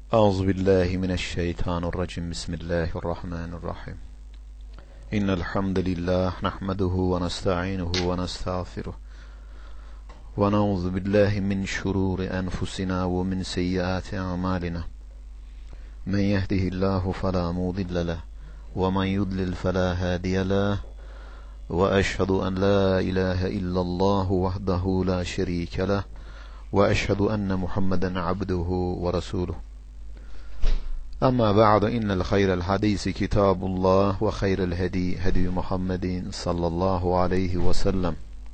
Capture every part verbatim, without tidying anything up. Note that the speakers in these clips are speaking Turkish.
Euzu billahi mineşşeytanirracim. Bismillahirrahmanirrahim. İnnel hamdelellahi nahmeduhu ve nestainuhu ve nestağfiruh. Ve na'uzu billahi min şururi enfusina ve min seyyiati a'malina. Men yehdihillahu fela mudille leh ve men yudlil fela hadiye leh. Ve eşhedü en la ilahe illallah vahdehu la şerike leh ve eşhedü enne Muhammeden abduhu ve resuluh. Amma ba'du, innel hayrel hadisi kitabullah ve hayrel hedi hedi Muhammedin sallallahu aleyhi ve sellem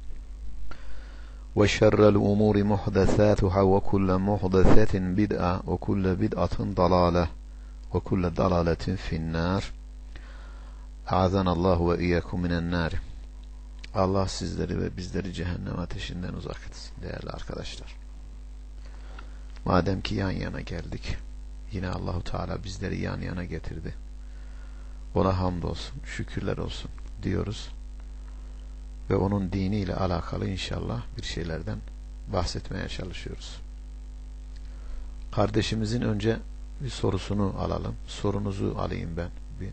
ve şerrel umuri muhdesatuhâ ve kulle muhdesetin bid'a ve kulle bid'atin dalâle ve kulle dalâletin finnâr. A'zanallahu ve iyyakum minen nâr. Allah sizleri ve bizleri cehennem ateşinden uzak etsin değerli arkadaşlar. Madem ki yan yana geldik, yine Allahu Teala bizleri yan yana getirdi. Ona hamdolsun, şükürler olsun diyoruz. Ve onun diniyle alakalı inşallah bir şeylerden bahsetmeye çalışıyoruz. Kardeşimizin önce bir sorusunu alalım. Sorunuzu alayım ben. Bir.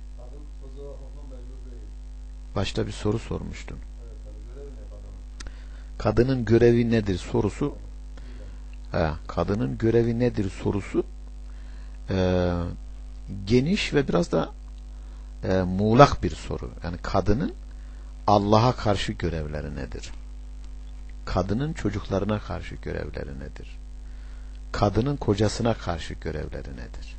Başta bir soru sormuştun. Kadının görevi nedir sorusu. He, kadının görevi nedir sorusu e, geniş ve biraz da e, muğlak bir soru. Yani kadının Allah'a karşı görevleri nedir? Kadının çocuklarına karşı görevleri nedir? Kadının kocasına karşı görevleri nedir?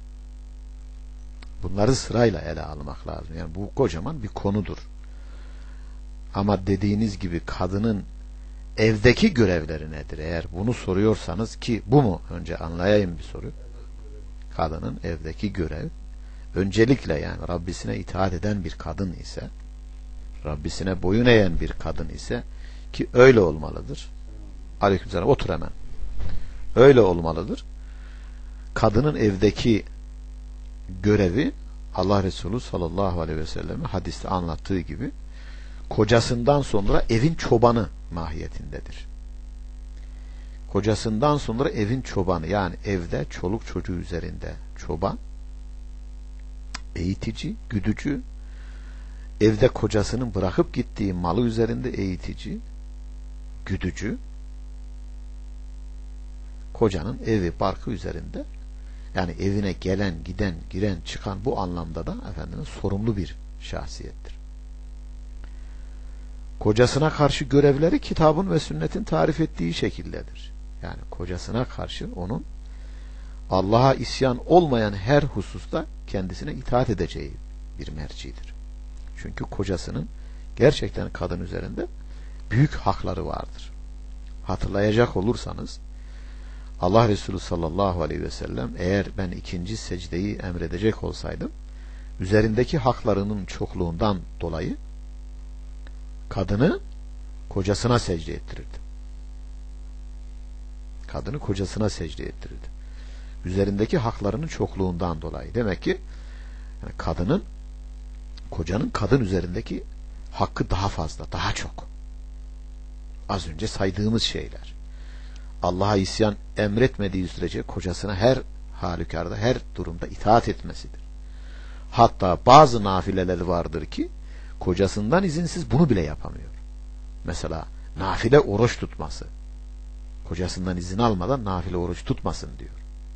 Bunları sırayla ele almak lazım. Yani bu kocaman bir konudur. Ama dediğiniz gibi kadının evdeki görevleri nedir? Eğer bunu soruyorsanız, ki bu mu? Önce anlayayım bir soru. Kadının evdeki görev, öncelikle yani Rabbisine itaat eden bir kadın ise, Rabbisine boyun eğen bir kadın ise, ki öyle olmalıdır. Aleykümselam, otur hemen. Öyle olmalıdır. Kadının evdeki görevi, Allah Resulü sallallahu aleyhi ve sellem hadiste anlattığı gibi, kocasından sonra evin çobanı mahiyetindedir. Kocasından sonra evin çobanı, yani evde çoluk çocuğu üzerinde çoban, eğitici, güdücü, evde kocasının bırakıp gittiği malı üzerinde eğitici, güdücü, kocanın evi barkı üzerinde, yani evine gelen, giden, giren, çıkan, bu anlamda da efendim sorumlu bir şahsiyettir. Kocasına karşı görevleri kitabın ve sünnetin tarif ettiği şekildedir. Yani kocasına karşı onun Allah'a isyan olmayan her hususta kendisine itaat edeceği bir mercidir. Çünkü kocasının gerçekten kadın üzerinde büyük hakları vardır. Hatırlayacak olursanız Allah Resulü sallallahu aleyhi ve sellem, eğer ben ikinci secdeyi emredecek olsaydım, üzerindeki haklarının çokluğundan dolayı kadını kocasına secde ettirirdi. Kadını kocasına secde ettirirdi. Üzerindeki haklarının çokluğundan dolayı. Demek ki yani kadının, kocanın kadın üzerindeki hakkı daha fazla, daha çok. Az önce saydığımız şeyler. Allah'a isyan emretmediği sürece kocasına her halükarda, her durumda itaat etmesidir. Hatta bazı nafileleri vardır ki kocasından izinsiz bunu bile yapamıyor. Mesela nafile oruç tutması. Kocasından izin almadan nafile oruç tutmasın diyor.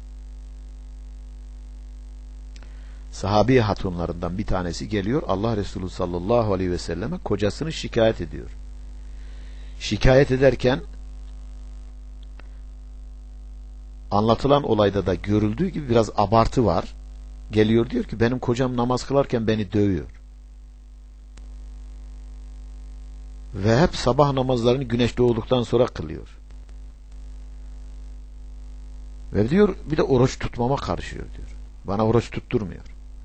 Sahabi hatunlarından bir tanesi geliyor, Allah Resulü sallallahu aleyhi ve selleme kocasını şikayet ediyor. Şikayet ederken anlatılan olayda da görüldüğü gibi biraz abartı var. Geliyor, diyor ki benim kocam namaz kılarken beni dövüyor. Ve hep sabah namazlarını güneş doğduktan sonra kılıyor. Ve diyor bir de oruç tutmama karışıyor diyor. Bana oruç tutturmuyor.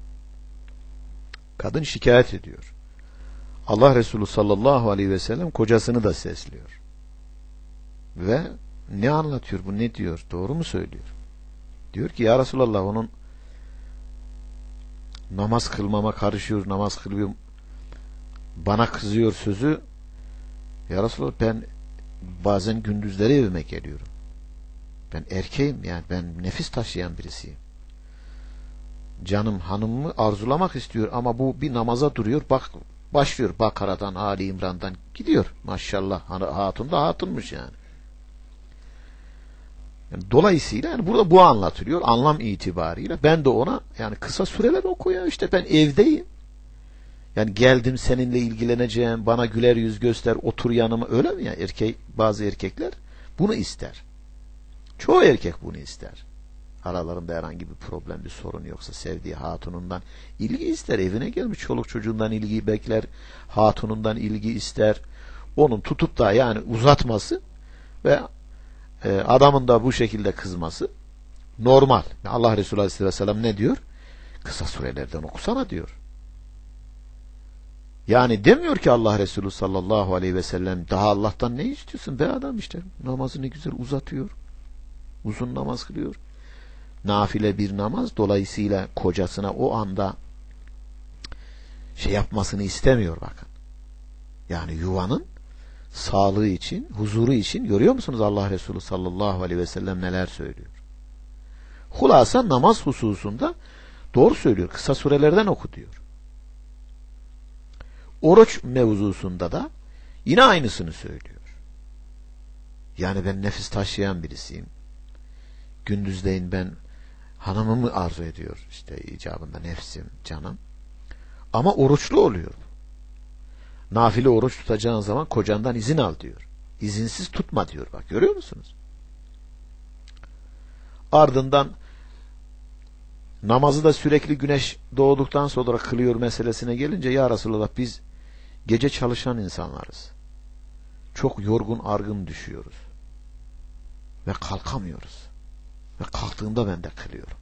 Kadın şikayet ediyor. Allah Resulü sallallahu aleyhi ve sellem kocasını da sesliyor. Ve ne anlatıyor bu, ne diyor, doğru mu söylüyor? Diyor ki ya Resulallah, onun namaz kılmama karışıyor, namaz kılıyor, bana kızıyor sözü. Ya Resulallah, ben bazen gündüzleri evime geliyorum. Ben erkeğim, yani ben nefis taşıyan birisiyim. canım hanımımı arzulamak istiyor ama bu bir namaza duruyor. Bak başlıyor Bakara'dan, Ali İmran'dan gidiyor. Maşallah hatun da hatunmuş yani. Yani dolayısıyla yani burada bu anlatılıyor anlam itibariyle. Ben de ona yani kısa süreler oku ya, işte ben evdeyim. Yani geldim seninle ilgileneceğim, bana güler yüz göster, otur yanıma, öyle mi ya? Erkek, bazı erkekler bunu ister. Çoğu erkek bunu ister. Aralarında herhangi bir problem, bir sorun yoksa sevdiği hatunundan ilgi ister. Evine gelmiş çoluk çocuğundan ilgi bekler, hatunundan ilgi ister. Onun tutup da yani uzatması ve e, adamın da bu şekilde kızması normal. Allah Resulü Aleyhisselam ne diyor? Kısa sürelerden okusana diyor. Yani demiyor ki Allah Resulü sallallahu aleyhi ve sellem daha Allah'tan ne istiyorsun be adam, işte namazı ne güzel uzatıyor. Uzun namaz kılıyor. Nafile bir namaz, dolayısıyla kocasına o anda şey yapmasını istemiyor bakın. Yani yuvanın sağlığı için, huzuru için, görüyor musunuz Allah Resulü sallallahu aleyhi ve sellem neler söylüyor? Hulasa namaz hususunda doğru söylüyor. Kısa sürelerden oku diyor. Oruç mevzusunda da yine aynısını söylüyor. Yani ben nefis taşıyan birisiyim. Gündüzleyin ben hanımımı arzu ediyor. İşte icabında nefsim, canım. Ama oruçlu oluyor. Nafile oruç tutacağın zaman kocandan izin al diyor. İzinsiz tutma diyor. Bak görüyor musunuz? Ardından namazı da sürekli güneş doğduktan sonra kılıyor meselesine gelince, ya Resulallah biz gece çalışan insanlarız. Çok yorgun argın düşüyoruz. Ve kalkamıyoruz. Ve kalktığımda ben de kılıyorum.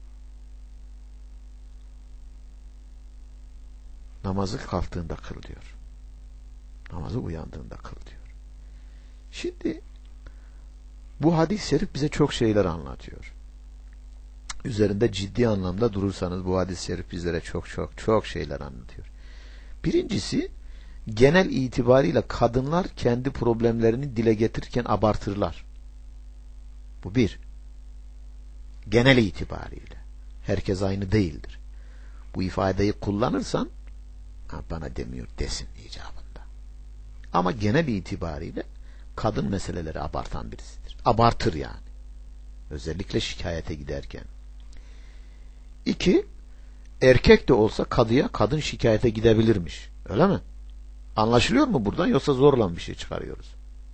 Namazı kalktığında kıl diyor. Namazı uyandığında kıl diyor. Şimdi bu hadis-i şerif bize çok şeyler anlatıyor. Üzerinde ciddi anlamda durursanız bu hadis-i şerif bizlere çok çok çok şeyler anlatıyor. Birincisi, genel itibariyle kadınlar kendi problemlerini dile getirirken abartırlar. Bu bir. Genel itibariyle. Herkes aynı değildir. Bu ifadeyi kullanırsan bana demiyor desin icabında. Ama genel itibariyle kadın meseleleri abartan birisidir. Abartır yani. Özellikle şikayete giderken. İki, erkek de olsa kadıya kadın şikayete gidebilirmiş. Öyle mi? Anlaşılıyor mu buradan, yoksa zorla bir şey çıkarıyoruz?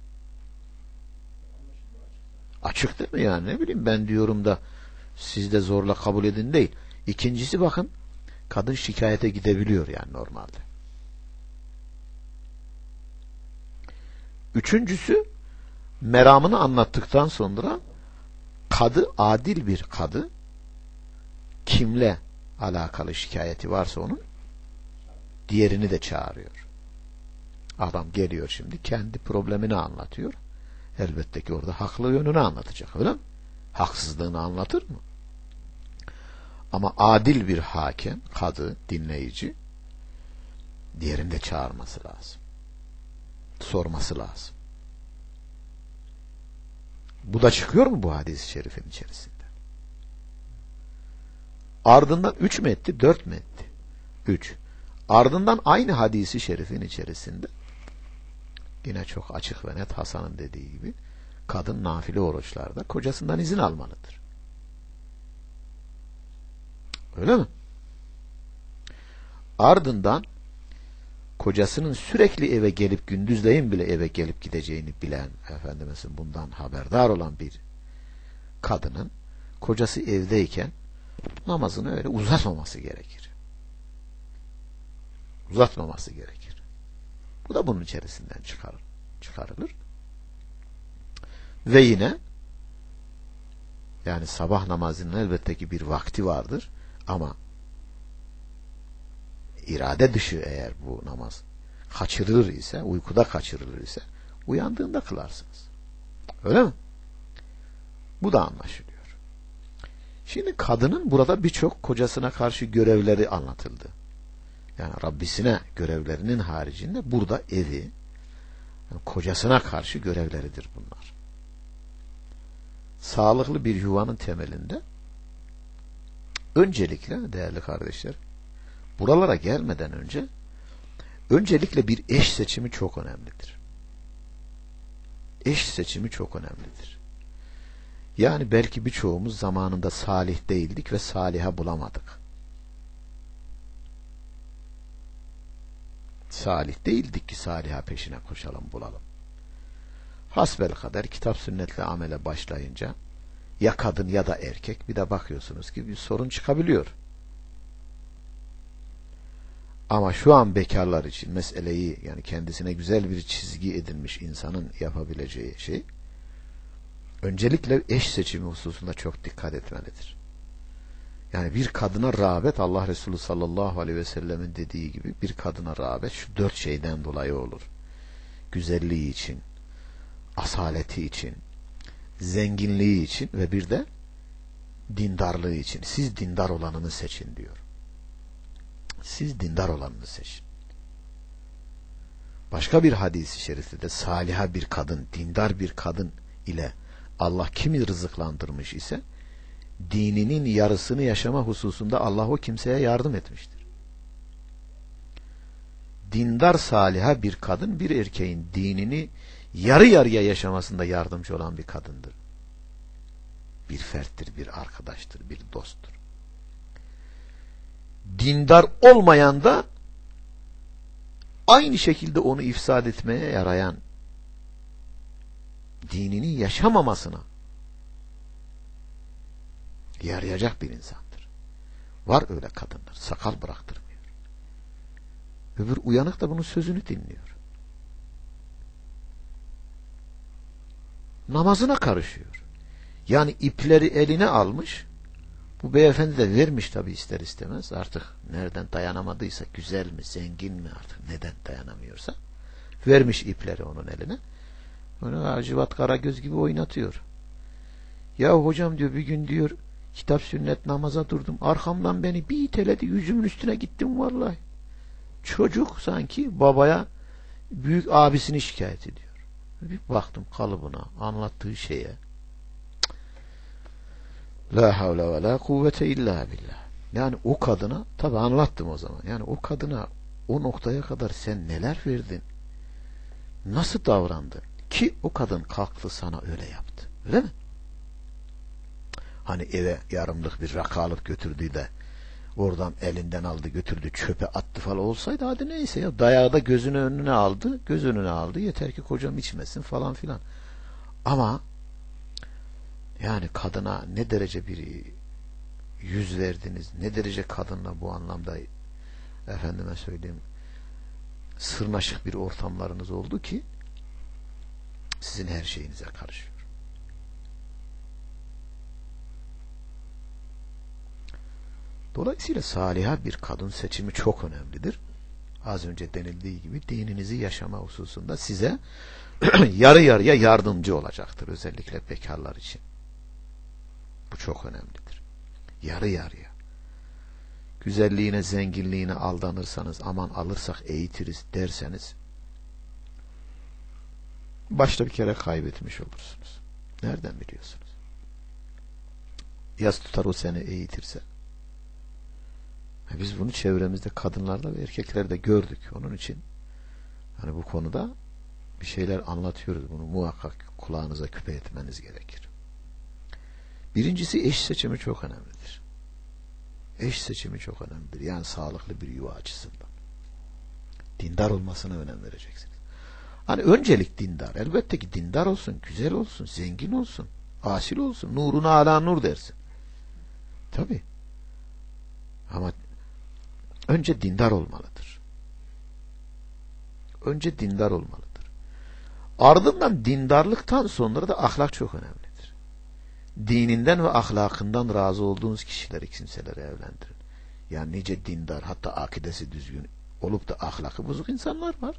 Açık değil mi yani? Ne bileyim ben diyorum da siz de zorla kabul edin değil. İkincisi bakın, kadın şikayete gidebiliyor yani normalde. Üçüncüsü, meramını anlattıktan sonra kadı, adil bir kadı, kimle alakalı şikayeti varsa onun diğerini de çağırıyor. Adam geliyor şimdi kendi problemini anlatıyor. Elbette ki orada haklı yönünü anlatacak, öyle mi? Haksızlığını anlatır mı? Ama adil bir hakem, kadı, dinleyici diğerini de çağırması lazım. Sorması lazım. Bu da çıkıyor mu bu hadis-i şerifin içerisinde? Ardından üç mü etti, dört mü etti? Üç. Ardından aynı hadisi şerifin içerisinde yine çok açık ve net Hasan'ın dediği gibi kadın nafile oruçlarda kocasından izin almalıdır. Öyle mi? Ardından kocasının sürekli eve gelip gündüzleyin bile eve gelip gideceğini bilen, efendimiz bundan haberdar olan bir kadının kocası evdeyken namazını öyle uzatmaması gerekir. Uzatmaması gerekir. Bu da bunun içerisinden çıkarır, çıkarılır. Ve yine yani sabah namazının elbette ki bir vakti vardır ama irade dışı eğer bu namaz kaçırılır ise, uykuda kaçırılır ise uyandığında kılarsınız. Öyle mi? Bu da anlaşılıyor. Şimdi kadının burada birçok kocasına karşı görevleri anlatıldı. Yani Rabbisine görevlerinin haricinde burada evi, yani kocasına karşı görevleridir bunlar. Sağlıklı bir yuvanın temelinde öncelikle değerli kardeşler, buralara gelmeden önce öncelikle bir eş seçimi çok önemlidir. Eş seçimi çok önemlidir. Yani belki birçoğumuz zamanında salih değildik ve saliha bulamadık. Salih değildik ki saliha peşine koşalım, bulalım. Hasbelkader kitap sünnetle amele başlayınca ya kadın ya da erkek, bir de bakıyorsunuz ki bir sorun çıkabiliyor. Ama şu an bekarlar için meseleyi, yani kendisine güzel bir çizgi edinmiş insanın yapabileceği şey, öncelikle eş seçimi hususunda çok dikkat etmelidir. Yani bir kadına rağbet, Allah Resulü sallallahu aleyhi ve sellemin dediği gibi, bir kadına rağbet şu dört şeyden dolayı olur. Güzelliği için, asaleti için, zenginliği için ve bir de dindarlığı için. Siz dindar olanını seçin diyor. Siz dindar olanını seçin. Başka bir hadis-i şerifte de saliha bir kadın, dindar bir kadın ile Allah kimi rızıklandırmış ise dininin yarısını yaşama hususunda Allah o kimseye yardım etmiştir. Dindar saliha bir kadın, bir erkeğin dinini yarı yarıya yaşamasında yardımcı olan bir kadındır. Bir ferttir, bir arkadaştır, bir dosttur. Dindar olmayan da aynı şekilde onu ifsad etmeye yarayan, dinini yaşamamasına yarayacak bir insandır. Var öyle kadınlar, sakal bıraktırmıyor. Öbür uyanık da bunun sözünü dinliyor. Namazına karışıyor. Yani ipleri eline almış. Bu beyefendi de vermiş tabi ister istemez. Artık nereden dayanamadıysa, güzel mi, zengin mi, artık neden dayanamıyorsa, vermiş ipleri onun eline. Onu Hacivat Karagöz gibi oynatıyor. Ya hocam diyor, bir gün diyor kitap sünnet namaza durdum. Arkamdan beni bir iteledi, yüzümün üstüne gittim vallahi. Çocuk sanki babaya, büyük abisini şikayet ediyor. Bir baktım kalıbına, anlattığı şeye. La havle ve la kuvvete illa billah. Yani o kadına, tabi anlattım o zaman. Yani o kadına o noktaya kadar sen neler verdin? Nasıl davrandın? Ki o kadın kalktı sana öyle yaptı. Öyle mi? Hani eve yarımlık bir rakı alıp götürdü de oradan elinden aldı götürdü çöpe attı falan olsaydı hadi neyse ya, dayağı da gözünün önüne aldı, göz önüne aldı, yeter ki kocam içmesin falan filan. Ama yani kadına ne derece bir yüz verdiniz, ne derece kadınla bu anlamda efendime söyleyeyim sırnaşık bir ortamlarınız oldu ki sizin her şeyinize karışıyor. Dolayısıyla saliha bir kadın seçimi çok önemlidir. Az önce denildiği gibi dininizi yaşama hususunda size yarı yarıya yardımcı olacaktır. Özellikle bekarlar için. Bu çok önemlidir. Yarı yarıya. Güzelliğine, zenginliğine aldanırsanız, aman alırsak eğitiriz derseniz başta bir kere kaybetmiş olursunuz. Nereden biliyorsunuz? Yas tutar o seni eğitirse. Biz bunu çevremizde kadınlarda ve erkeklerde gördük. Onun için hani bu konuda bir şeyler anlatıyoruz. Bunu muhakkak kulağınıza küpe etmeniz gerekir. Birincisi eş seçimi çok önemlidir. Eş seçimi çok önemlidir. Yani sağlıklı bir yuva açısından. Dindar olmasına önem vereceksiniz. Hani öncelik dindar. Elbette ki dindar olsun, güzel olsun, zengin olsun, asil olsun, nuruna ala nur dersin. Tabii. Ama önce dindar olmalıdır. Önce dindar olmalıdır. Ardından dindarlıktan sonra da ahlak çok önemlidir. Dininden ve ahlakından razı olduğunuz kişileri, kimseleri evlendirin. Yani nice dindar, hatta akidesi düzgün olup da ahlakı bozuk insanlar var.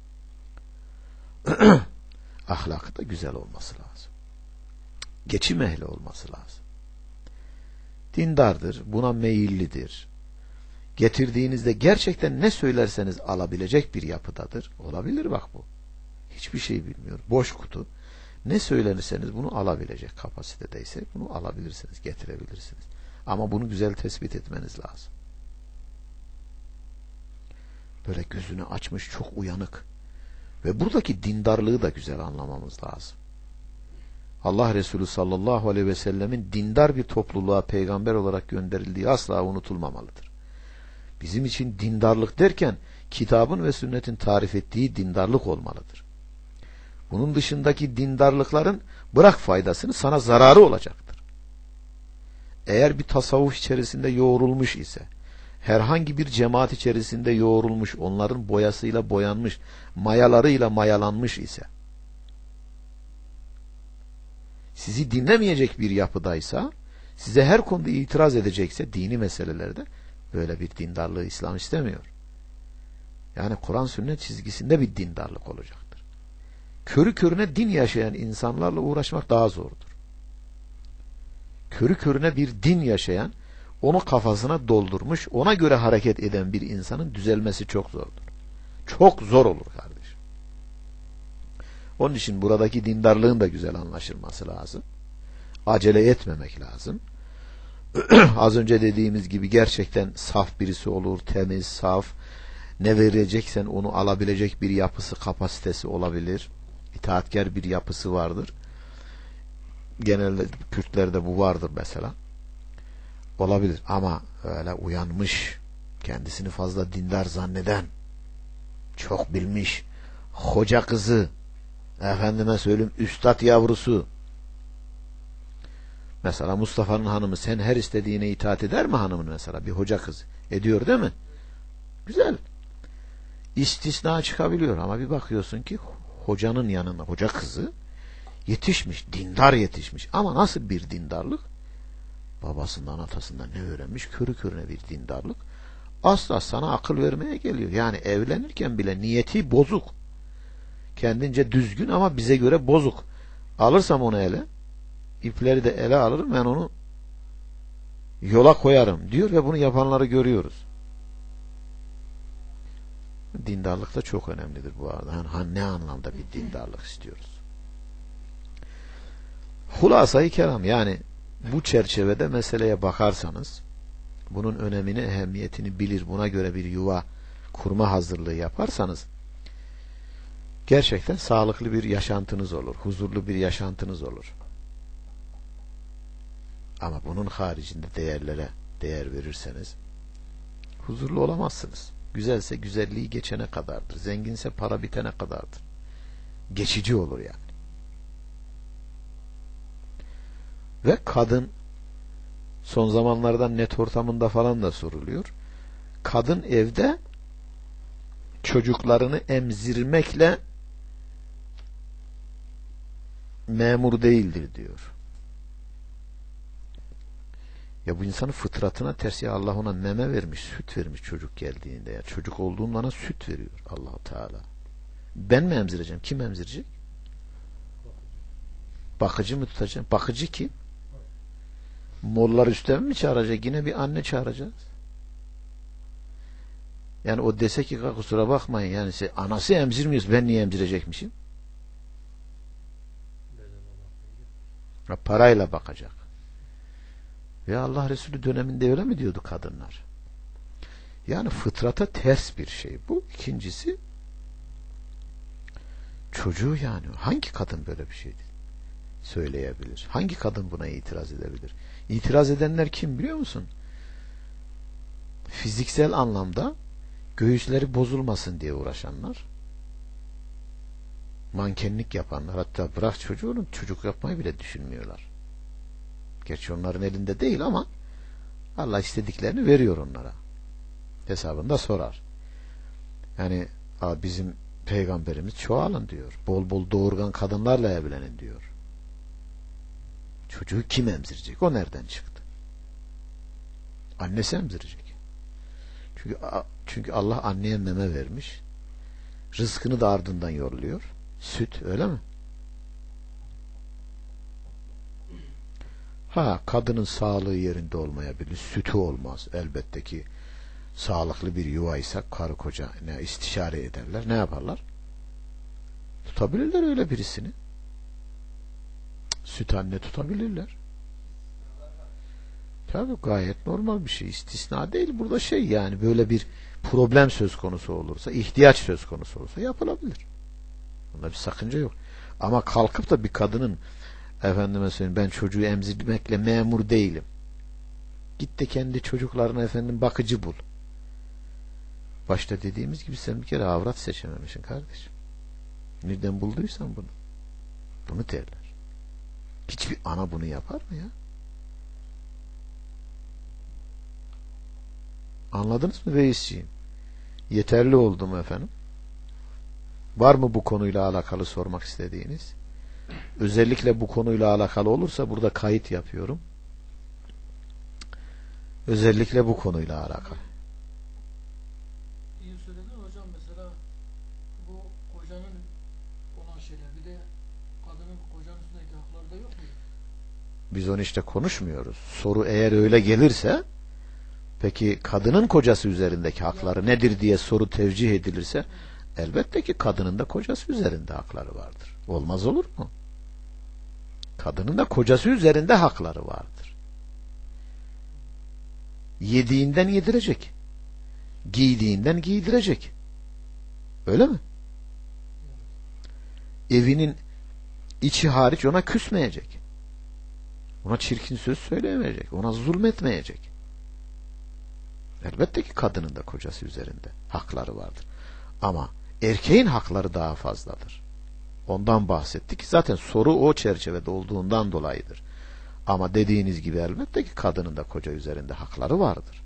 Ahlakı da güzel olması lazım. Geçim ehli olması lazım. Dindardır, buna meyillidir. Getirdiğinizde gerçekten ne söylerseniz alabilecek bir yapıdadır. Olabilir bak bu. Hiçbir şey bilmiyor. Boş kutu. Ne söylenirseniz bunu alabilecek kapasitedeyse bunu alabilirsiniz, getirebilirsiniz. Ama bunu güzel tespit etmeniz lazım. Böyle gözünü açmış, çok uyanık. Ve buradaki dindarlığı da güzel anlamamız lazım. Allah Resulü sallallahu aleyhi ve sellemin dindar bir topluluğa peygamber olarak gönderildiği asla unutulmamalıdır. Bizim için dindarlık derken kitabın ve sünnetin tarif ettiği dindarlık olmalıdır. Bunun dışındaki dindarlıkların bırak faydasını, sana zararı olacaktır. Eğer bir tasavvuf içerisinde yoğrulmuş ise, herhangi bir cemaat içerisinde yoğrulmuş, onların boyasıyla boyanmış, mayalarıyla mayalanmış ise, sizi dinlemeyecek bir yapıdaysa, size her konuda itiraz edecekse, dini meselelerde, böyle bir dindarlığı İslam istemiyor. Yani Kur'an sünnet çizgisinde bir dindarlık olacaktır. Körü körüne din yaşayan insanlarla uğraşmak daha zordur. Körü körüne bir din yaşayan, onu kafasına doldurmuş, ona göre hareket eden bir insanın düzelmesi çok zordur. Çok zor olur kardeşim. Onun için buradaki dindarlığın da güzel anlaşılması lazım. Acele etmemek lazım. Az önce dediğimiz gibi gerçekten saf birisi olur, temiz, saf. Ne vereceksen onu alabilecek bir yapısı, kapasitesi olabilir. İtaatkar bir yapısı vardır. Genelde Kürtlerde bu vardır mesela. Olabilir ama öyle uyanmış, kendisini fazla dindar zanneden, çok bilmiş, hoca kızı, efendime söyleyeyim üstad yavrusu. Mesela Mustafa'nın hanımı, sen her istediğine itaat eder mi hanımın mesela? Bir hoca kızı. Ediyor değil mi? Güzel. İstisna çıkabiliyor ama bir bakıyorsun ki hocanın yanına, hoca kızı yetişmiş, dindar yetişmiş. Ama nasıl bir dindarlık? Babasından, atasından ne öğrenmiş? Körü körüne bir dindarlık. Asla sana akıl vermeye geliyor. Yani evlenirken bile niyeti bozuk. Kendince düzgün ama bize göre bozuk. Alırsam onu ele, ipleri de ele alırım, ben onu yola koyarım diyor ve bunu yapanları görüyoruz. Dindarlık da çok önemlidir bu arada. Yani ne anlamda bir dindarlık istiyoruz? Hulasa-i kelam, yani bu çerçevede meseleye bakarsanız, bunun önemini, ehemmiyetini bilir, buna göre bir yuva kurma hazırlığı yaparsanız, gerçekten sağlıklı bir yaşantınız olur, huzurlu bir yaşantınız olur. Ama bunun haricinde değerlere değer verirseniz huzurlu olamazsınız. Güzelse güzelliği geçene kadardır. Zenginse para bitene kadardır. Geçici olur yani. Ve kadın, son zamanlarda net ortamında falan da soruluyor. Kadın evde çocuklarını emzirmekle memur değildir diyor. Ya bu insanın fıtratına ters, ya Allah ona meme vermiş, süt vermiş çocuk geldiğinde, ya çocuk olduğunda bana süt veriyor Allah-u Teala. Ben mi emzireceğim? Kim emzirecek? Bakıcı mı tutacağım? Bakıcı kim? Mollar üstten mi çağıracak? Yine bir anne çağıracağız. Yani o dese ki kusura bakmayın, yani size, anası emzirmiyoruz, ben niye emzirecekmişim? Parayla bakacak. Ve Allah Resulü döneminde öyle mi diyordu kadınlar? Yani fıtrata ters bir şey bu. İkincisi, çocuğu, yani hangi kadın böyle bir şey söyleyebilir? Hangi kadın buna itiraz edebilir? İtiraz edenler kim biliyor musun? Fiziksel anlamda göğüsleri bozulmasın diye uğraşanlar, mankenlik yapanlar, hatta bırak çocuğunu, çocuk yapmayı bile düşünmüyorlar. Gerçi onların elinde değil ama Allah istediklerini veriyor onlara. Hesabında sorar. Yani bizim peygamberimiz çoğalın diyor. Bol bol doğurgan kadınlarla evlenin diyor. Çocuğu kim emzirecek? O nereden çıktı? Annesi emzirecek. Çünkü çünkü Allah anneye meme vermiş. Rızkını da ardından yolluyor. Süt, öyle mi? Ha, kadının sağlığı yerinde olmayabilir. Sütü olmaz. Elbette ki sağlıklı bir yuvaysa karı koca ne istişare ederler. Ne yaparlar? Tutabilirler öyle birisini. Süt anne tutabilirler. Tabii gayet normal bir şey. İstisna değil. Burada şey yani böyle bir problem söz konusu olursa, ihtiyaç söz konusu olursa yapılabilir. Bunda bir sakınca yok. Ama kalkıp da bir kadının efendime söyleyeyim ben çocuğu emzirmekle memur değilim. Git de kendi çocuklarına efendim bakıcı bul. Başta dediğimiz gibi sen bir kere avrat seçememişsin kardeşim. Nereden bulduysan bunu. Bunu derler. Hiçbir ana bunu yapar mı ya? Anladınız mı Veysciğim? Yeterli oldu mu efendim? Var mı bu konuyla alakalı sormak istediğiniz? Özellikle bu konuyla alakalı olursa burada kayıt yapıyorum. Özellikle bu konuyla alakalı. İyi söyledin hocam, mesela bu kocanın olan şeyler, bir de kadının kocanın üstündeki hakları da yok mu? Biz onu işte konuşmuyoruz. Soru eğer öyle gelirse, peki kadının kocası üzerindeki hakları nedir diye soru tevcih edilirse, elbette ki kadının da kocası üzerinde hakları vardır. Olmaz olur mu? Kadının da kocası üzerinde hakları vardır. Yediğinden yedirecek. Giydiğinden giydirecek. Öyle mi? Evinin içi hariç ona küsmeyecek. Ona çirkin söz söyleyemeyecek. Ona zulmetmeyecek. Elbette ki kadının da kocası üzerinde hakları vardır. Ama erkeğin hakları daha fazladır. Ondan bahsettik. Zaten soru o çerçevede olduğundan dolayıdır. Ama dediğiniz gibi elbette ki kadının da koca üzerinde hakları vardır.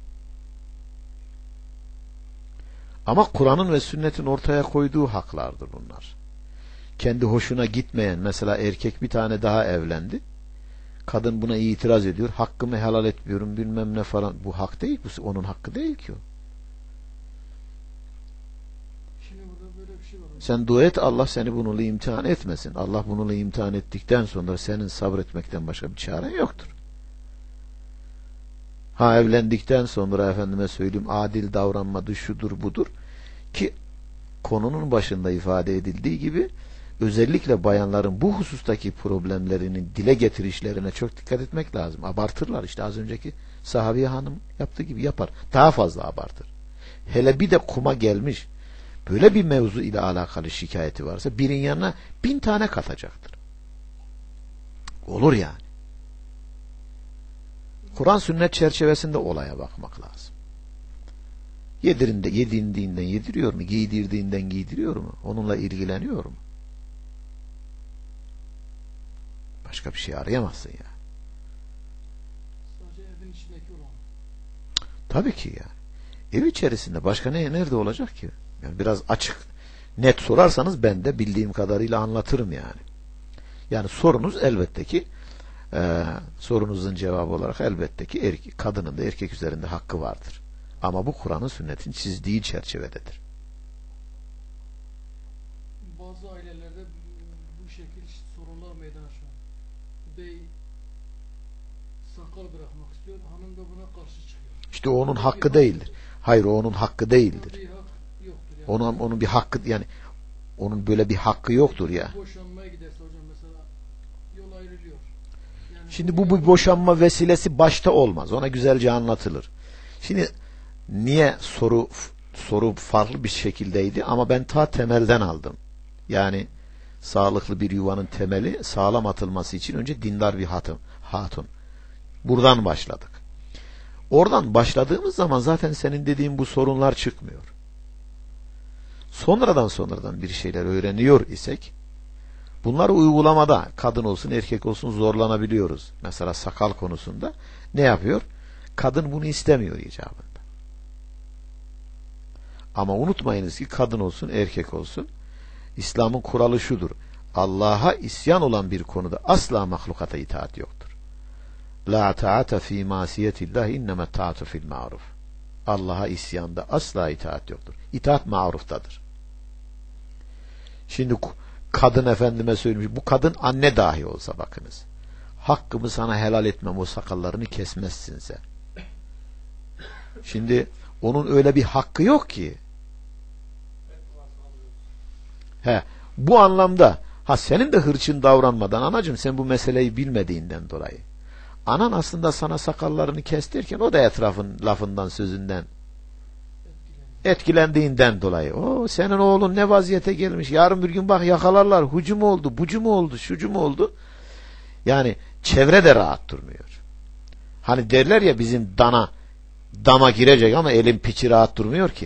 Ama Kur'an'ın ve sünnetin ortaya koyduğu haklardır bunlar. Kendi hoşuna gitmeyen, mesela erkek bir tane daha evlendi. Kadın buna itiraz ediyor. Hakkımı helal etmiyorum bilmem ne falan. Bu hak değil. Bu onun hakkı değil ki o. Şimdi burada böyle bir şey var. Sen dua et Allah seni bununla imtihan etmesin. Allah bununla imtihan ettikten sonra senin sabretmekten başka bir çaren yoktur. Ha evlendikten sonra efendime söyleyeyim adil davranmadı şudur budur ki konunun başında ifade edildiği gibi özellikle bayanların bu husustaki problemlerinin dile getirişlerine çok dikkat etmek lazım. Abartırlar işte az önceki sahabiye hanım yaptığı gibi yapar. Daha fazla abartır. Hele bir de kuma gelmiş böyle bir mevzu ile alakalı şikayeti varsa birin yanına bin tane katacaktır. Olur yani. Kur'an sünnet çerçevesinde olaya bakmak lazım. Yedirinde, yedindiğinden yediriyor mu? Giydirdiğinden giydiriyor mu? Onunla ilgileniyor mu? Başka bir şey arayamazsın ya. Sadece evin içindeki olan. Tabii ki ya. Ev içerisinde başka ne nerede olacak ki? Yani biraz açık, net sorarsanız ben de bildiğim kadarıyla anlatırım yani. Yani sorunuz elbette ki e, sorunuzun cevabı olarak elbette ki erkek, kadının da erkek üzerinde hakkı vardır. Ama bu Kur'an'ın sünnetin çizdiği çerçevededir. Bazı ailelerde bu şekil sorunlar meydana çıkıyor. Bey sakal bırakmak istiyor, hanım da buna karşı çıkıyor. İşte o onun hakkı değildir. Hayır o onun hakkı değildir. Bir hak yoktur yani. Onun, onun bir hakkı yani onun böyle bir hakkı yoktur ya. Boşanmaya giderse hocam mesela yol ayrılıyor. Yani Şimdi bu bir boşanma vesilesi başta olmaz. Ona güzelce anlatılır. Şimdi niye soru soru farklı bir şekildeydi ama ben ta temelden aldım. Yani sağlıklı bir yuvanın temeli sağlam atılması için önce dindar bir hatun. hatun. Buradan başladık. Oradan başladığımız zaman zaten senin dediğin bu sorunlar çıkmıyor. Sonradan sonradan bir şeyler öğreniyor isek bunları uygulamada kadın olsun erkek olsun zorlanabiliyoruz. Mesela sakal konusunda ne yapıyor? Kadın bunu istemiyor icabında. Ama unutmayınız ki kadın olsun erkek olsun İslam'ın kuralı şudur. Allah'a isyan olan bir konuda asla mahlukata itaat yoktur. La ta'ata fi masiyetillah inneme ta'atu fil ma'ruf. Allah'a isyanda asla itaat yoktur. İtaat maruftadır. Şimdi kadın efendime söylemiş. Bu kadın anne dahi olsa bakınız. Hakkımı sana helal etmem o sakallarını kesmezsin sen. Şimdi onun öyle bir hakkı yok ki. He, bu anlamda ha senin de hırçın davranmadan anacığım sen bu meseleyi bilmediğinden dolayı. Anan aslında sana sakallarını kes derken o da etrafın lafından sözünden etkilendiğinden dolayı. O senin oğlun ne vaziyete gelmiş. Yarın bir gün bak yakalarlar. Hucu mu oldu, bucu mu oldu, şucu mu oldu. Yani çevre de rahat durmuyor. Hani derler ya bizim dana dama girecek ama elin piçi rahat durmuyor ki.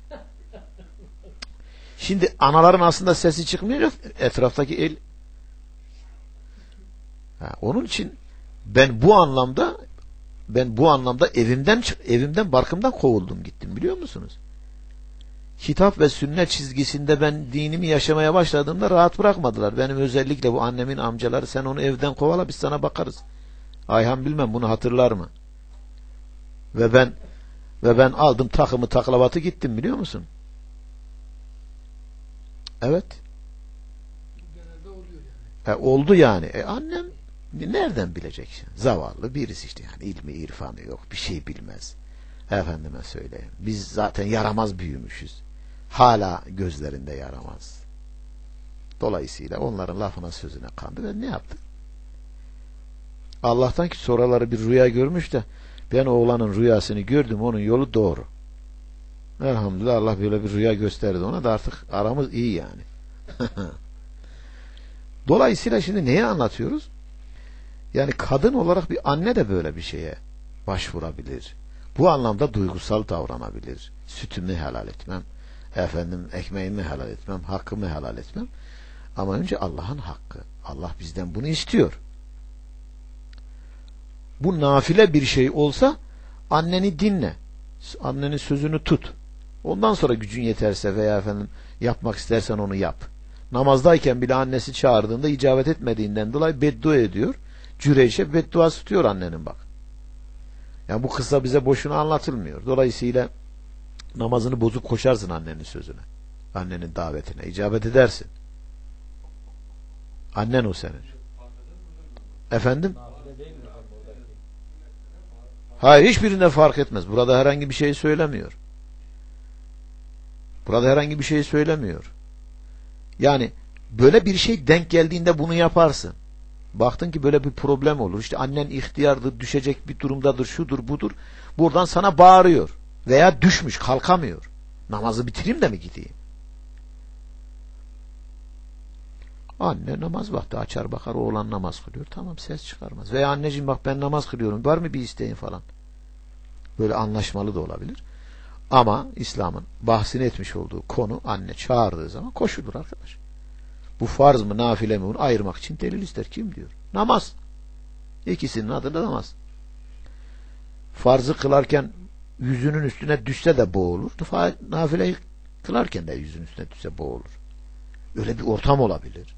Şimdi anaların aslında sesi çıkmıyor. Etraftaki el. Ha, onun için ben bu anlamda ben bu anlamda evimden evimden barkımdan kovuldum gittim biliyor musunuz? Kitap ve sünnet çizgisinde ben dinimi yaşamaya başladığımda rahat bırakmadılar. Benim özellikle bu annemin amcaları sen onu evden kovala biz sana bakarız. Ayhan bilmem bunu hatırlar mı? Ve ben ve ben aldım takımı taklavatı gittim biliyor musun? Evet. Genelde oluyor yani. E, oldu yani. E, annem nereden bilecek? Zavallı birisi işte yani ilmi irfanı yok. Bir şey bilmez. Efendime söyleyeyim. Biz zaten yaramaz büyümüşüz. Hala gözlerinde yaramaz. Dolayısıyla onların lafına sözüne kandı ve ne yaptı? Allah'tan ki sonraları bir rüya görmüş de ben oğlanın rüyasını gördüm onun yolu doğru. Elhamdülillah Allah böyle bir rüya gösterdi ona da artık aramız iyi yani. Dolayısıyla şimdi neyi anlatıyoruz? Yani kadın olarak bir anne de böyle bir şeye başvurabilir. Bu anlamda duygusal davranabilir. Sütümü helal etmem. Efendim ekmeğimi helal etmem. Hakkımı helal etmem. Ama önce Allah'ın hakkı. Allah bizden bunu istiyor. Bu nafile bir şey olsa anneni dinle. Annenin sözünü tut. Ondan sonra gücün yeterse veya efendim yapmak istersen onu yap. Namazdayken bile annesi çağırdığında icabet etmediğinden dolayı beddua ediyor. Cüreyş'e beddua tutuyor annenin bak. Yani bu kıssa bize boşuna anlatılmıyor. Dolayısıyla namazını bozuk koşarsın annenin sözüne. Annenin davetine. icabet edersin. Annen o senin. Efendim? Hayır hiçbirine fark etmez. Burada herhangi bir şey söylemiyor. Burada herhangi bir şey söylemiyor. Yani böyle bir şey denk geldiğinde bunu yaparsın. Baktın ki böyle bir problem olur. İşte annen ihtiyardır, düşecek bir durumdadır, şudur budur. Buradan sana bağırıyor. Veya düşmüş, kalkamıyor. Namazı bitireyim de mi gideyim? Anne namaz vakti açar bakar oğlan namaz kılıyor. Tamam ses çıkarmaz. Veya anneciğim bak ben namaz kılıyorum. Var mı bir isteğin falan? Böyle anlaşmalı da olabilir. Ama İslam'ın bahsini etmiş olduğu konu anne çağırdığı zaman koşulur arkadaş. Bu farz mı nafile mi onu ayırmak için delil ister. Kim diyor? Namaz. İkisinin adı da namaz. Farzı kılarken yüzünün üstüne düşse de boğulur. Nafileyi kılarken de yüzünün üstüne düşse boğulur. Öyle bir ortam olabilir.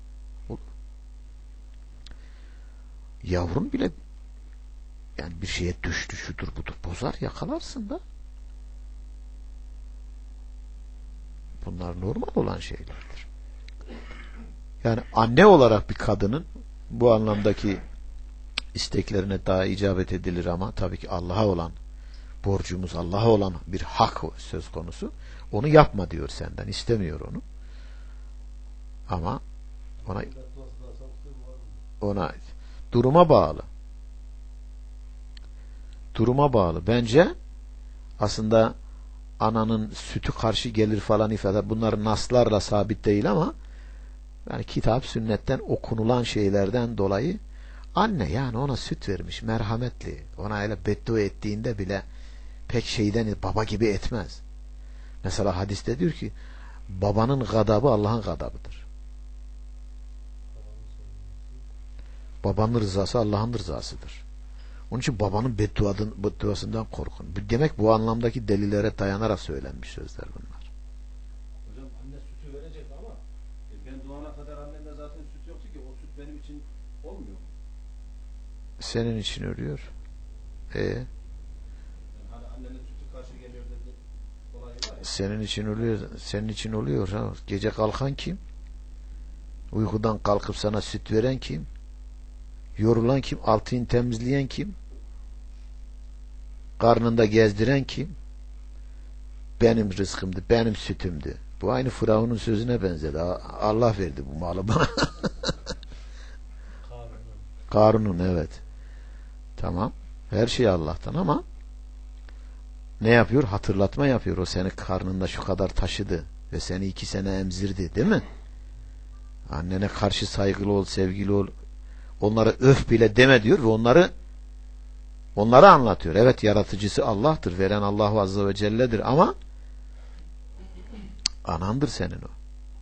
Yavrun bile yani bir şeye düştü şudur budur bozar yakalarsın da. Bunlar normal olan şeylerdir. Yani anne olarak bir kadının bu anlamdaki isteklerine daha icabet edilir ama tabii ki Allah'a olan borcumuz, Allah'a olan bir hak söz konusu. Onu yapma diyor senden. İstemiyor onu. Ama ona ona duruma bağlı. Duruma bağlı. Bence aslında ananın sütü karşı gelir falan ifade. Bunlar naslarla sabit değil ama yani kitap sünnetten okunulan şeylerden dolayı anne yani ona süt vermiş, merhametli. Ona öyle beddua ettiğinde bile pek şeyden baba gibi etmez. Mesela hadiste diyor ki babanın gadabı Allah'ın gadabıdır. Babanın rızası Allah'ın rızasıdır. Onun için babanın bedduasından korkun. Demek bu anlamdaki delillere dayanarak söylenmiş sözler bunlar. Hocam anne sütü verecek ama e, ben doğana kadar annemde zaten süt yoktu ki o süt benim için olmuyor mu? Senin için ölüyor. E yani hani annenin sütü karşı geliyor dedi. Olayı var ya. Senin için oluyor. Senin için oluyor. Ha? Gece kalkan kim? Uykudan kalkıp sana süt veren kim? Yorulan kim? Altını temizleyen kim? Karnında gezdiren kim? Benim rızkımdı, benim sütümdü. Bu aynı Firavun'un sözüne benzedi. Allah verdi bu malı bana. Karun'un evet. Tamam. Her şey Allah'tan ama ne yapıyor? Hatırlatma yapıyor. O seni karnında şu kadar taşıdı ve seni iki sene emzirdi, değil mi? Annene karşı saygılı ol, sevgili ol. Onları öf bile deme diyor ve onları onları anlatıyor. Evet, yaratıcısı Allah'tır. Veren Allahu Azze ve Celle'dir ama anandır senin o.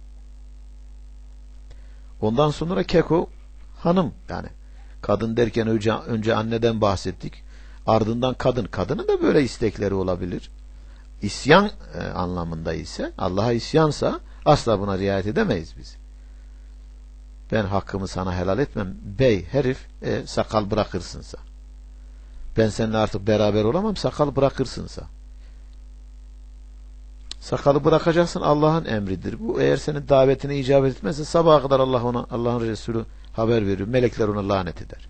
Ondan sonra keko hanım, yani kadın derken önce, önce anneden bahsettik. Ardından kadın. Kadının da böyle istekleri olabilir. İsyan e, anlamında ise, Allah'a isyansa asla buna riayet edemeyiz biz. Ben hakkımı sana helal etmem. Bey, herif e, sakal bırakırsınsa. Ben seninle artık beraber olamam, sakal bırakırsınsa. Sakalı bırakacaksın, Allah'ın emridir. Bu eğer senin davetine icabet etmezse sabaha kadar Allah ona, Allah'ın Resulü haber veriyor. Melekler ona lanet eder.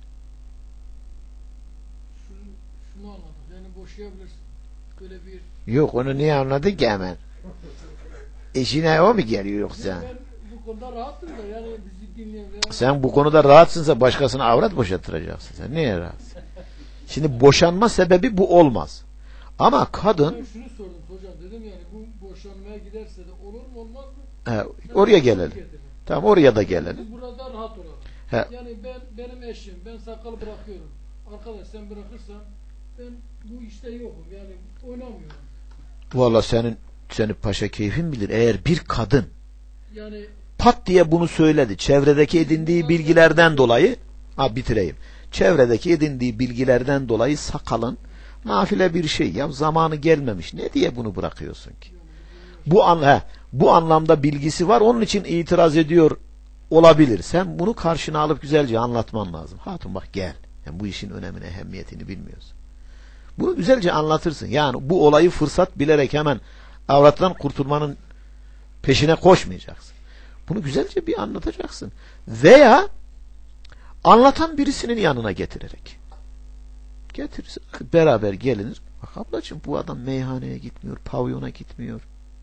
Şunu, şunu anladım. Yani boşayabilirsin. Böyle bir... Yok, onu niye anladın ki hemen? İşine o mu geliyor yoksa? Ben bu konuda rahatım da yani bizi dinleyenler... Sen bu konuda rahatsınsa başkasına avrat boşattıracaksın. Sen niye rahatsın? Şimdi boşanma sebebi bu olmaz. Ama kadın... Ben şunu sordum hocam, dedim yani bu boşanmaya giderse de olur mu olmaz mı? He, oraya gelelim. Tamam, oraya da gelelim. Biz burada rahat olalım. He. Yani ben benim eşim, ben sakal bırakıyorum. Arkadaş sen bırakırsan ben bu işte yokum. Yani oynamıyorum. Valla senin seni paşa keyfin bilir. Eğer bir kadın yani pat diye bunu söyledi, çevredeki edindiği bilgilerden dolayı, ha bitireyim. Çevredeki edindiği bilgilerden dolayı sakalın nafile bir şey, ya zamanı gelmemiş. Ne diye bunu bırakıyorsun ki? Bu an he, bu anlamda bilgisi var. Onun için itiraz ediyor olabilir. Sen bunu karşına alıp güzelce anlatman lazım. Hatun bak gel. Yani bu işin önemini, ehemmiyetini bilmiyorsun. Bunu güzelce anlatırsın. Yani bu olayı fırsat bilerek hemen avrattan kurtulmanın peşine koşmayacaksın. Bunu güzelce bir anlatacaksın. Veya anlatan birisinin yanına getirerek. Getirirsin. Beraber gelinir. Bak ablacığım, bu adam meyhaneye gitmiyor, pavyona gitmiyor.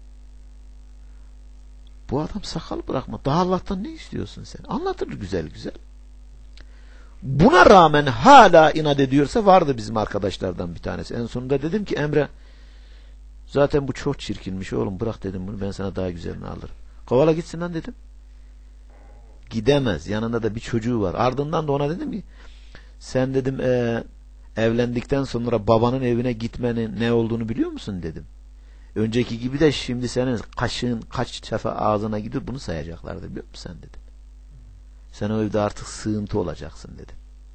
Bu adam sakal bırakma. Daha Allah'tan ne istiyorsun sen? Anlatır güzel güzel. Buna rağmen hala inat ediyorsa, vardı bizim arkadaşlardan bir tanesi. En sonunda dedim ki Emre, zaten bu çok çirkinmiş oğlum, bırak dedim bunu, ben sana daha güzelini alırım. Kovala gitsin lan dedim. Gidemez. Yanında da bir çocuğu var. Ardından da ona dedim ki sen dedim e, evlendikten sonra babanın evine gitmenin ne olduğunu biliyor musun dedim. Önceki gibi de şimdi senin kaşığın kaç sefer ağzına gidiyor, bunu sayacaklardı biliyor musun sen dedim. Sen o evde artık sığıntı olacaksın dedim.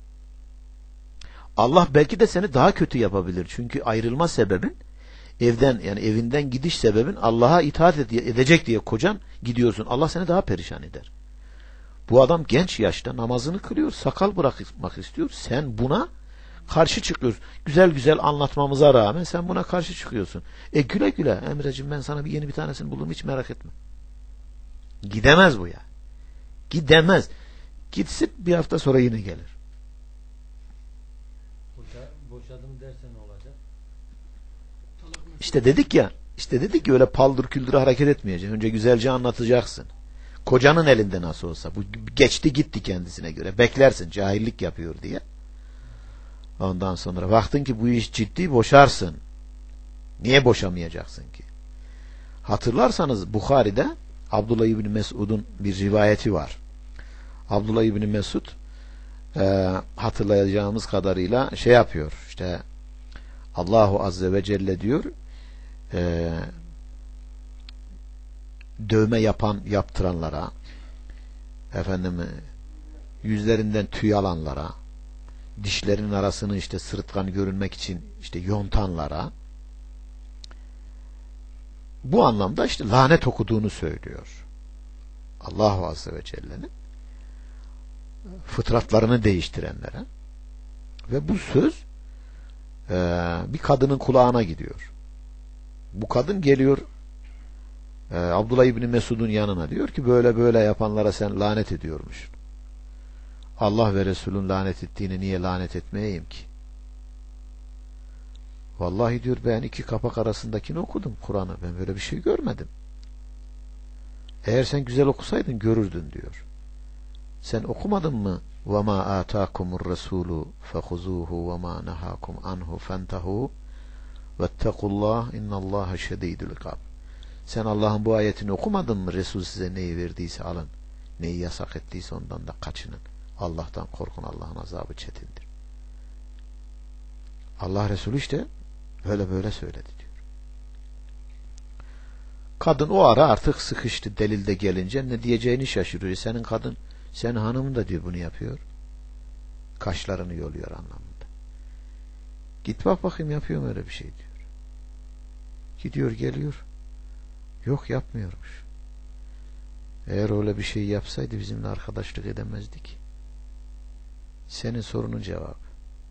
Allah belki de seni daha kötü yapabilir. Çünkü ayrılma sebebin evden, yani evinden gidiş sebebin Allah'a itaat edecek diye kocan gidiyorsun. Allah seni daha perişan eder. Bu adam genç yaşta namazını kılıyor, sakal bırakmak istiyor. Sen buna karşı çıkıyorsun. Güzel güzel anlatmamıza rağmen sen buna karşı çıkıyorsun. E güle güle Emreciğim, ben sana bir yeni bir tanesini buldum, hiç merak etme. Gidemez bu ya. Gidemez. Gitsin, bir hafta sonra yine gelir. Boşa, boşadım derse ne olacak? İşte dedik ya, işte dedik ki öyle paldır küldür hareket etmeyeceksin. Önce güzelce anlatacaksın. Kocanın elinde nasıl olsa. Bu geçti gitti kendisine göre. Beklersin cahillik yapıyor diye. Ondan sonra baktın ki bu iş ciddi, boşarsın. Niye boşamayacaksın ki? Hatırlarsanız Bukhari'de Abdullah İbni Mesud'un bir rivayeti var. Abdullah İbni Mesud e, hatırlayacağımız kadarıyla şey yapıyor. İşte Allahu Azze ve Celle diyor e, dövme yapan yaptıranlara, efendim yüzlerinden tüy alanlara, dişlerinin arasını işte sırtkan görünmek için işte yontanlara, bu anlamda işte lanet okuduğunu söylüyor. Allahu Azze ve Celle'nin fıtratlarını değiştirenlere. Ve bu söz e, bir kadının kulağına gidiyor. Bu kadın geliyor e, Abdullah İbni Mesud'un yanına, diyor ki böyle böyle yapanlara sen lanet ediyormuş. Allah ve Resul'ün lanet ettiğini niye lanet etmeyeyim ki? Vallahi diyor, ben iki kapak arasındakini okudum Kur'an'ı. Ben böyle bir şey görmedim. Eğer sen güzel okusaydın görürdün diyor. Sen okumadın mı وَمَا آتَاكُمُ الرَّسُولُ فَخُذُوهُ وَمَا نَهَاكُمْ عَنْهُ فَانْتَهُوا وَاتَّقُوا اللّٰهِ اِنَّ اللّٰهَ شَد۪يدُ الْعِقَابِ. Sen Allah'ın bu ayetini okumadın mı? Resul size neyi verdiyse alın. Neyi yasak ettiyse ondan da kaçının. Allah'tan korkun. Allah'ın azabı çetindir. Allah Resulü işte böyle böyle söyledi diyor. Kadın o ara artık sıkıştı, delilde gelince ne diyeceğini şaşırıyor. Senin kadın, senin hanımın da diyor bunu yapıyor. Kaşlarını yoluyor anlamında. Git bak bakayım yapıyor mu öyle bir şey diyor. Gidiyor geliyor. Yok yapmıyormuş. Eğer öyle bir şey yapsaydı bizimle arkadaşlık edemezdik. Senin sorunun cevabı.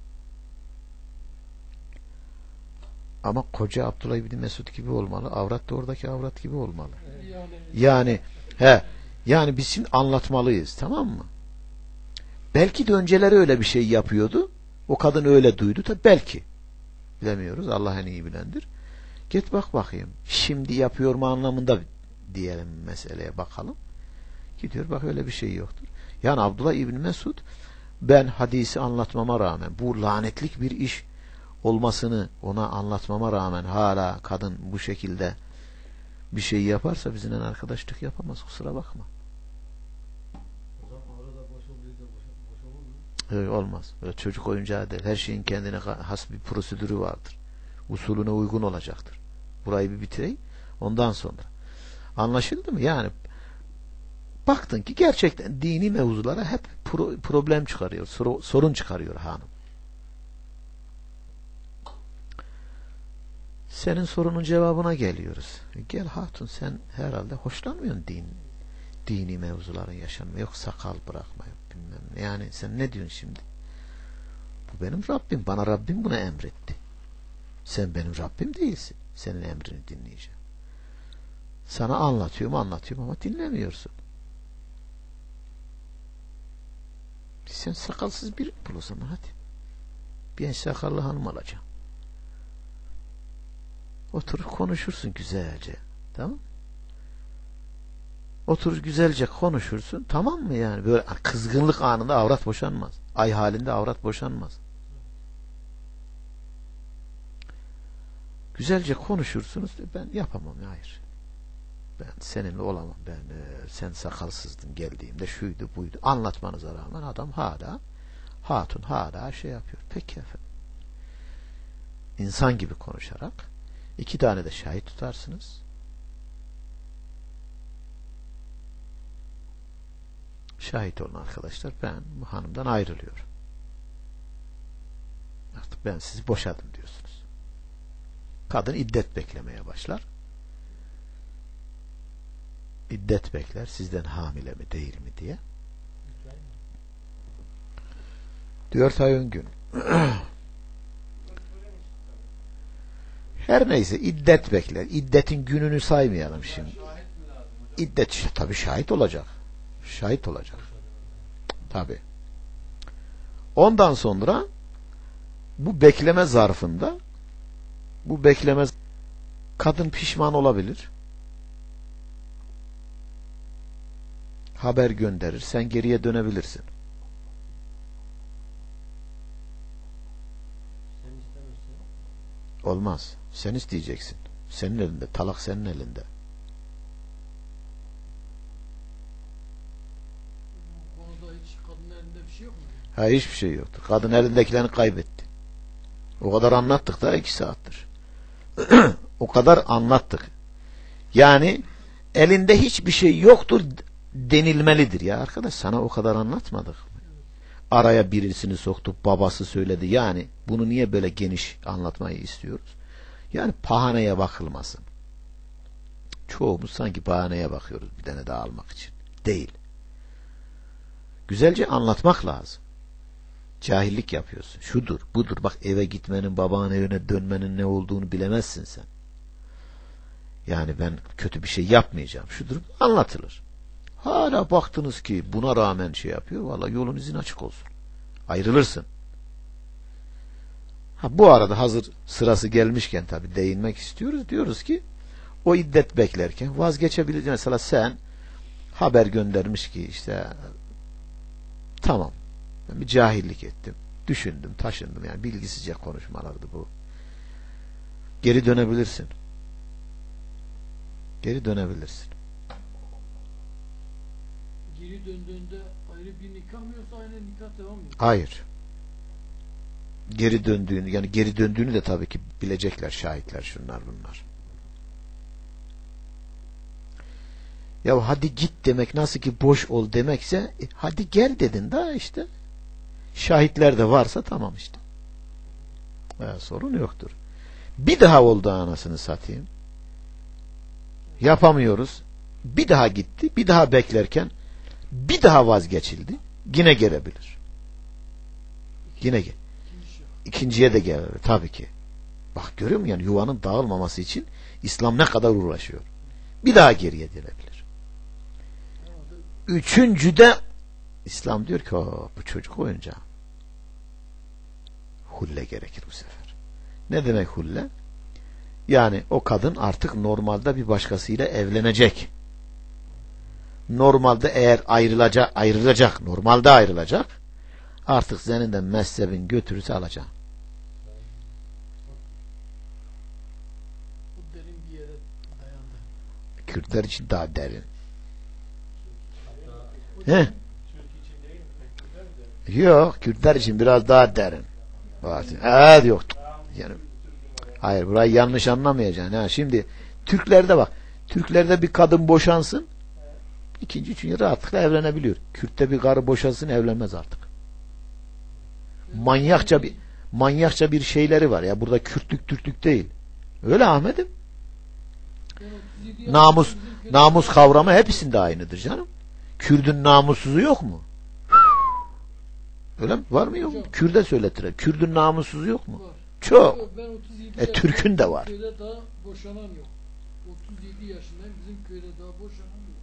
Ama koca Abdullah İbni Mesud gibi olmalı. Avrat da oradaki avrat gibi olmalı. Yani he, yani biz şimdi anlatmalıyız, tamam mı? Belki de önceleri öyle bir şey yapıyordu. O kadın öyle duydu da belki. Bilemiyoruz. Allah en iyi bilendir. Git bak bakayım. Şimdi yapıyor mu anlamında diyelim meseleye bakalım. Gidiyor bak öyle bir şey yoktur. Yani Abdullah İbni Mesud, ben hadisi anlatmama rağmen bu lanetlik bir iş olmasını ona anlatmama rağmen hala kadın bu şekilde bir şey yaparsa bizimle arkadaşlık yapamaz, kusura bakma. Öyle olmaz. Öyle çocuk oyuncağı değil. Her şeyin kendine has bir prosedürü vardır. Usulüne uygun olacaktır. Burayı bir bitireyim. Ondan sonra. Anlaşıldı mı? Yani baktın ki gerçekten dini mevzulara hep pro- problem çıkarıyor. Sor- sorun çıkarıyor hanım. Senin sorunun cevabına geliyoruz. Gel hatun, sen herhalde hoşlanmıyorsun din, dini mevzuların yaşanma. Yok sakal bırakma. Yok bilmem ne. Yani sen ne diyorsun şimdi? Bu benim Rabbim. Bana Rabbim bunu emretti. Sen benim Rabbim değilsin. Senin emrini dinleyeceğim. Sana anlatıyorum anlatıyorum ama dinlemiyorsun. Sen sakalsız bir bul o zaman hadi. Ben sakallı hanım alacağım. Oturup konuşursun güzelce. Tamam? Oturur güzelce konuşursun. Tamam mı yani? Böyle kızgınlık anında avrat boşanmaz. Ay halinde avrat boşanmaz. Güzelce konuşursunuz. Ben yapamam. Hayır. Ben seninle olamam. Ben e, sen sakalsızdın geldiğimde şuydu buydu. Anlatmanıza rağmen adam hala hatun hala şey yapıyor. Peki efendim. İnsan gibi konuşarak iki tane de şahit tutarsınız. Şahit olun arkadaşlar. Ben bu hanımdan ayrılıyorum. Artık ben sizi boşadım diyorsunuz. Kadın iddet beklemeye başlar. İddet bekler. Sizden hamile mi değil mi diye. Dört ay on gün. Her neyse iddet bekler. İddetin gününü saymayalım şimdi. İddet tabii şahit olacak. Şahit olacak. Tabii. Ondan sonra bu bekleme zarfında bu bekleme kadın pişman olabilir. Haber gönderir. Sen geriye dönebilirsin. Olmaz. Sen isteyeceksin. Senin elinde. Talak senin elinde. Bu konuda hiç kadın elinde bir şey yok mu? Ha, hiçbir şey yoktur. Kadın elindekilerini kaybetti. O kadar anlattık da iki saattir. O kadar anlattık. Yani elinde hiçbir şey yoktur denilmelidir ya arkadaş. Sana o kadar anlatmadık. Araya birisini soktuk. Babası söyledi. Yani bunu niye böyle geniş anlatmayı istiyoruz? Yani pahaneye bakılmasın. Çoğumuz sanki pahaneye bakıyoruz bir tane daha almak için. Değil. Güzelce anlatmak lazım. Cahillik yapıyorsun. Şudur, budur. Bak eve gitmenin, babanın evine dönmenin ne olduğunu bilemezsin sen. Yani ben kötü bir şey yapmayacağım. Şudur, anlatılır. Hala baktınız ki buna rağmen şey yapıyor. Vallahi yolun izin açık olsun. Ayrılırsın. Ha, bu arada hazır sırası gelmişken tabii değinmek istiyoruz. Diyoruz ki o iddet beklerken vazgeçebilir. Mesela sen haber göndermiş ki işte tamam Ben bir cahillik ettim. Düşündüm, taşındım. Yani bilgisizce konuşmalardı bu. Geri dönebilirsin. Geri dönebilirsin. Geri döndüğünde ayrı bir nikah mı yoksa aynı nikah devam mı? Hayır. Geri döndüğünü, yani geri döndüğünü de tabii ki bilecekler şahitler, şunlar bunlar. Ya hadi git demek nasıl ki boş ol demekse e, hadi gel dedin daha işte. Şahitler de varsa tamam işte. Ya, sorun yoktur. Bir daha oldu anasını satayım. Yapamıyoruz. Bir daha gitti. Bir daha beklerken bir daha vazgeçildi. Yine gelebilir. Yine gel. İkinciye de gelir tabii ki. Bak görüyor musun yani yuvanın dağılmaması için İslam ne kadar uğraşıyor. Bir daha geriye gelebilir. Üçüncüde İslam diyor ki o, bu çocuk oyuncağı. Hulle gerekir bu sefer. Ne demek hulle? Yani o kadın artık normalde bir başkasıyla evlenecek. Normalde eğer ayrılacak, ayrılacak, normalde ayrılacak. Artık senin de mezhebin götürürse alacak. Bu derin bir yere dayandı. Kürtler için daha derin. He? Yok, Kürtler için biraz daha derin. Evet yok. Yani, hayır, burayı yanlış anlamayacaksın. Ha, şimdi Türklerde bak. Türklerde bir kadın boşansın. İkinci, üçüncü rahatlıkla evlenebiliyor. Kürt'te bir karı boşansın evlenmez artık. Manyakça bir manyakça bir şeyleri var ya. Burada Kürtlük Türklük değil. Öyle Ahmet'im. Namus namus kavramı hepsinde aynıdır canım. Kürdün namussuzu yok mu? Öyle mi? Var mı yok mu? Kürde söyletir. Kürdün namussuzu yok mu? Çok. E Türk'ün de var. Köyde daha boşanan yok. otuz yedi yaşında bizim köyde daha boşanan yok.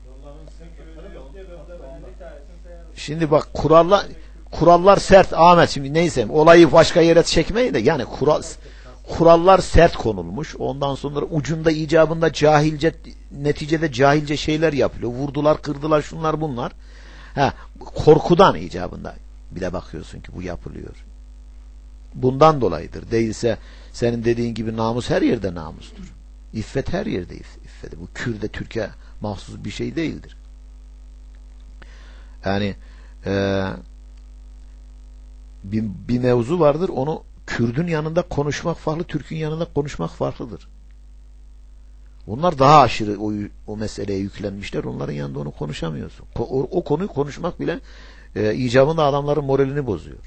Şimdi bak kurallar kurallar sert Ahmet, şimdi neyse olayı başka yere çekmeyin de yani kural kurallar sert konulmuş. Ondan sonra ucunda icabında cahilce, neticede cahilce şeyler yapılıyor. Vurdular, kırdılar, şunlar bunlar. Ha, korkudan icabında bir de bakıyorsun ki bu yapılıyor. Bundan dolayıdır. Değilse senin dediğin gibi namus her yerde namustur. İffet her yerde iffet. Bu Kürde Türkiye mahsus bir şey değildir. Yani e, bir, bir mevzu vardır. Onu Kürdün yanında konuşmak farklı, Türk'ün yanında konuşmak farklıdır. Onlar daha aşırı o, o meseleye yüklenmişler. Onların yanında onu konuşamıyorsun. O, o konuyu konuşmak bile e, icabında adamların moralini bozuyor.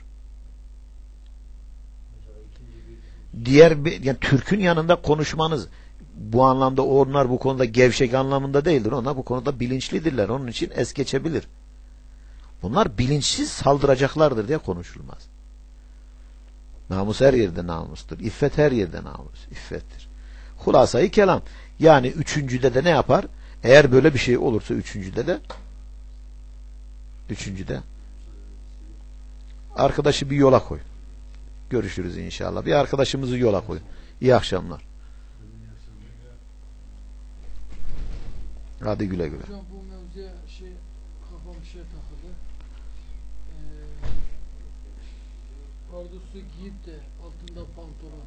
Diğer bir, yani Türk'ün yanında konuşmanız bu anlamda onlar bu konuda gevşek anlamında değildir. Onlar bu konuda bilinçlidirler. Onun için es geçebilir. Bunlar bilinçsiz saldıracaklardır diye konuşulmaz. Namus her yerde namustur. İffet her yerde namus. İffettir. Hulasayı kelam. Yani üçüncüde de ne yapar? Eğer böyle bir şey olursa üçüncüde de üçüncüde arkadaşı bir yola koy. Görüşürüz inşallah. Bir arkadaşımızı yola koy. İyi akşamlar. Hadi güle güle. Hocam bu mevzuya şey kafam bir şey takıldı. Ee, Pardüsü giyip de altında pantolon.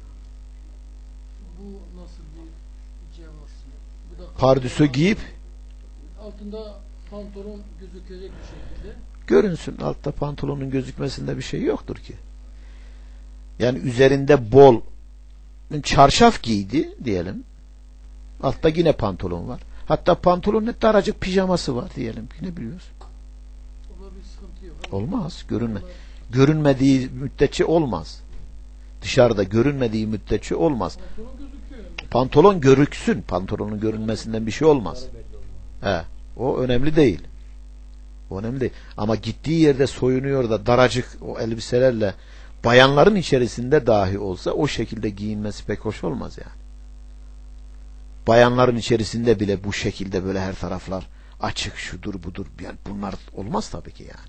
Bu nasıl bir cevaz? Bu da Pardüsü giyip altında pantolon gözükecek bir şekilde. görünsün. Altta pantolonun gözükmesinde bir şey yoktur ki. Yani üzerinde bol çarşaf giydi diyelim. Altta yine pantolon var. Hatta pantolonun net daracık pijaması var diyelim. Yine biliyorsun. Orada bir sıkıntı yok. Olmaz. Görünme. Görünmediği müddetçe olmaz. Dışarıda görünmediği müddetçe olmaz. Pantolon gözüküyor. Yani. Pantolon görüksün. Pantolonun görünmesinden bir şey olmaz. He, o önemli değil. O önemli değil. Ama gittiği yerde soyunuyor da daracık o elbiselerle bayanların içerisinde dahi olsa o şekilde giyinmesi pek hoş olmaz yani. Bayanların içerisinde bile bu şekilde böyle her taraflar açık, şudur budur, yani bunlar olmaz tabii ki yani.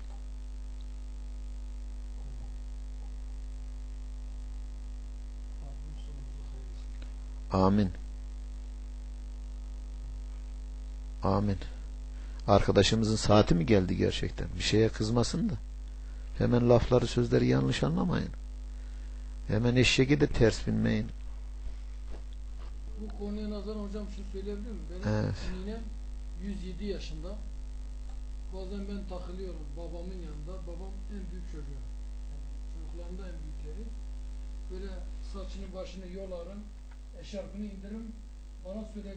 Amin. Amin. Arkadaşımızın saati mi geldi gerçekten? Bir şeye kızmasın da. Hemen lafları sözleri yanlış anlamayın. Hemen eşeğe de ters binmeyin. Bu konuya nazaran hocam şunu söyleyebilir miyim? Benim Evet. ninem yüz yedi yaşında. Bazen ben takılıyorum babamın yanında. Babam en büyük çocuğu. Yani çocuklarında en büyükleri. Böyle saçını başını yolarım, eşarpını indiririm. Bana söyle